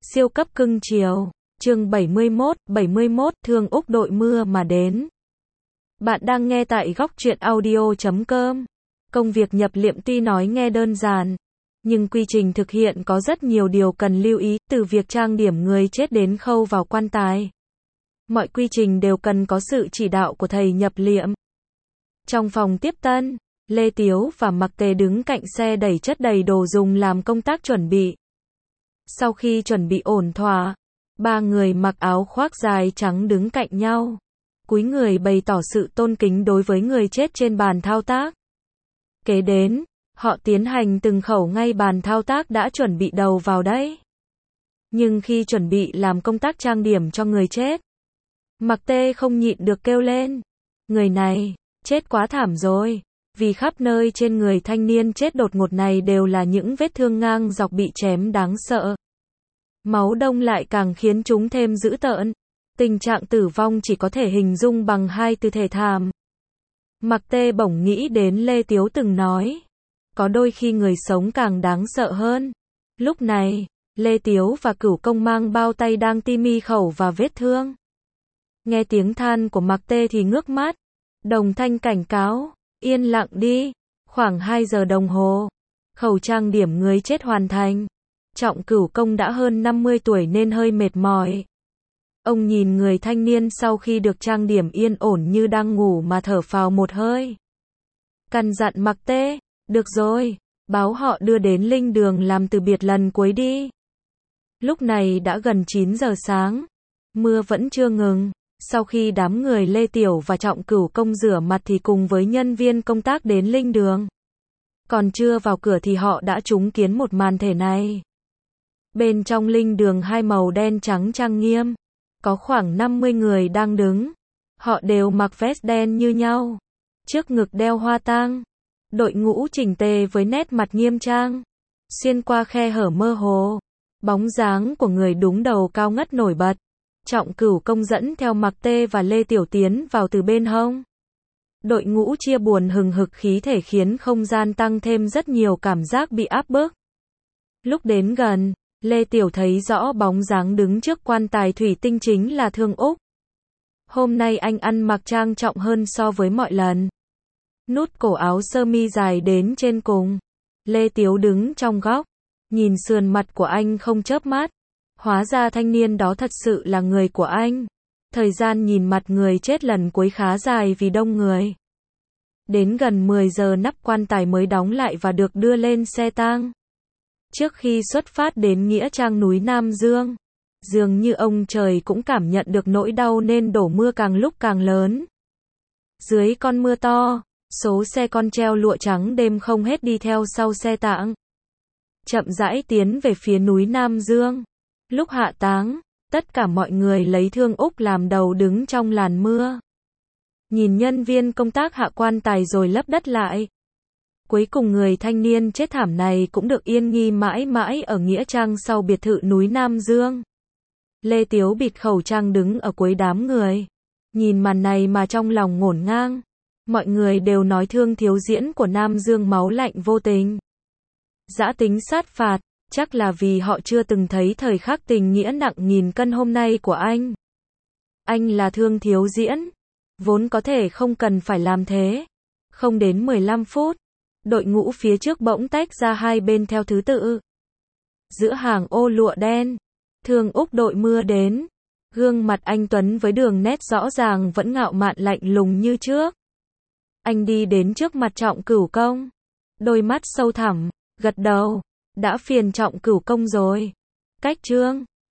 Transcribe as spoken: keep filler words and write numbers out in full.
Siêu cấp cưng chiều. Chương bảy mươi mốt, bảy mươi mốt, Thương Úc đội mưa mà đến. Bạn đang nghe tại góc truyện audio chấm com. Công việc nhập liệm tuy nói nghe đơn giản, nhưng quy trình thực hiện có rất nhiều điều cần lưu ý, từ việc trang điểm người chết đến khâu vào quan tài. Mọi quy trình đều cần có sự chỉ đạo của thầy nhập liệm. Trong phòng tiếp tân, Lê Tiếu và Mạc Tề đứng cạnh xe đẩy chất đầy đồ dùng làm công tác chuẩn bị. Sau khi chuẩn bị ổn thỏa, ba người mặc áo khoác dài trắng đứng cạnh nhau, cúi người bày tỏ sự tôn kính đối với người chết trên bàn thao tác. Kế đến, họ tiến hành từng khẩu ngay bàn thao tác đã chuẩn bị đầu vào đấy. Nhưng khi chuẩn bị làm công tác trang điểm cho người chết, Mạc Tê không nhịn được kêu lên, người này, chết quá thảm rồi, vì khắp nơi trên người thanh niên chết đột ngột này đều là những vết thương ngang dọc bị chém đáng sợ. Máu đông lại càng khiến chúng thêm dữ tợn. Tình trạng tử vong chỉ có thể hình dung bằng hai từ thể thảm. Mạc Tê bỗng nghĩ đến Lê Tiếu từng nói, có đôi khi người sống càng đáng sợ hơn. Lúc này, Lê Tiếu và Cửu Công mang bao tay đang ti mi khẩu và vết thương. Nghe tiếng than của Mạc Tê thì ngước mắt. Đồng thanh cảnh cáo, yên lặng đi. Khoảng hai giờ đồng hồ, khẩu trang điểm người chết hoàn thành. Trọng Cửu Công đã hơn năm mươi tuổi nên hơi mệt mỏi. Ông nhìn người thanh niên sau khi được trang điểm yên ổn như đang ngủ mà thở phào một hơi. Căn dặn Mạc Tê, được rồi, báo họ đưa đến linh đường làm từ biệt lần cuối đi. Lúc này đã gần chín giờ sáng, mưa vẫn chưa ngừng. Sau khi đám người Lê Tiểu và Trọng Cửu Công rửa mặt thì cùng với nhân viên công tác đến linh đường. Còn chưa vào cửa thì họ đã chứng kiến một màn thể này. Bên trong linh đường hai màu đen trắng trang nghiêm, có khoảng năm mươi người đang đứng. Họ đều mặc vest đen như nhau, trước ngực đeo hoa tang. Đội ngũ chỉnh tề với nét mặt nghiêm trang. Xuyên qua khe hở mơ hồ, bóng dáng của người đúng đầu cao ngất nổi bật. Trọng Cửu Công dẫn theo Mạc Tê và Lê Tiểu tiến vào từ bên hông. Đội ngũ chia buồn hừng hực khí thể khiến không gian tăng thêm rất nhiều cảm giác bị áp bức. Lúc đến gần, Lê Tiểu thấy rõ bóng dáng đứng trước quan tài thủy tinh chính là Thương Úc. Hôm nay anh ăn mặc trang trọng hơn so với mọi lần. Nút cổ áo sơ mi dài đến trên cùng. Lê Tiếu đứng trong góc, nhìn sườn mặt của anh không chớp mắt. Hóa ra thanh niên đó thật sự là người của anh. Thời gian nhìn mặt người chết lần cuối khá dài vì đông người. Đến gần mười giờ nắp quan tài mới đóng lại và được đưa lên xe tang. Trước khi xuất phát đến nghĩa trang núi Nam Dương, dường như ông trời cũng cảm nhận được nỗi đau nên đổ mưa càng lúc càng lớn. Dưới con mưa to, số xe con treo lụa trắng đêm không hết đi theo sau xe tang. Chậm rãi tiến về phía núi Nam Dương. Lúc hạ táng, tất cả mọi người lấy Thương Úc làm đầu đứng trong làn mưa. Nhìn nhân viên công tác hạ quan tài rồi lấp đất lại. Cuối cùng người thanh niên chết thảm này cũng được yên nghi mãi mãi ở nghĩa trang sau biệt thự núi Nam Dương. Lê Tiếu bịt khẩu trang đứng ở cuối đám người. Nhìn màn này mà trong lòng ngổn ngang. Mọi người đều nói Thương thiếu diễn của Nam Dương máu lạnh vô tình, dã tính sát phạt. Chắc là vì họ chưa từng thấy thời khắc tình nghĩa nặng nghìn cân hôm nay của anh. Anh là Thương thiếu diễn, vốn có thể không cần phải làm thế. Không đến mười lăm phút, đội ngũ phía trước bỗng tách ra hai bên theo thứ tự. Giữa hàng ô lụa đen, Thương Úc đội mưa đến. Gương mặt anh tuấn với đường nét rõ ràng vẫn ngạo mạn lạnh lùng như trước. Anh đi đến trước mặt Trọng Cửu Công, đôi mắt sâu thẳm, gật đầu. Đã phiền Trọng Cửu Công rồi. Cách trương,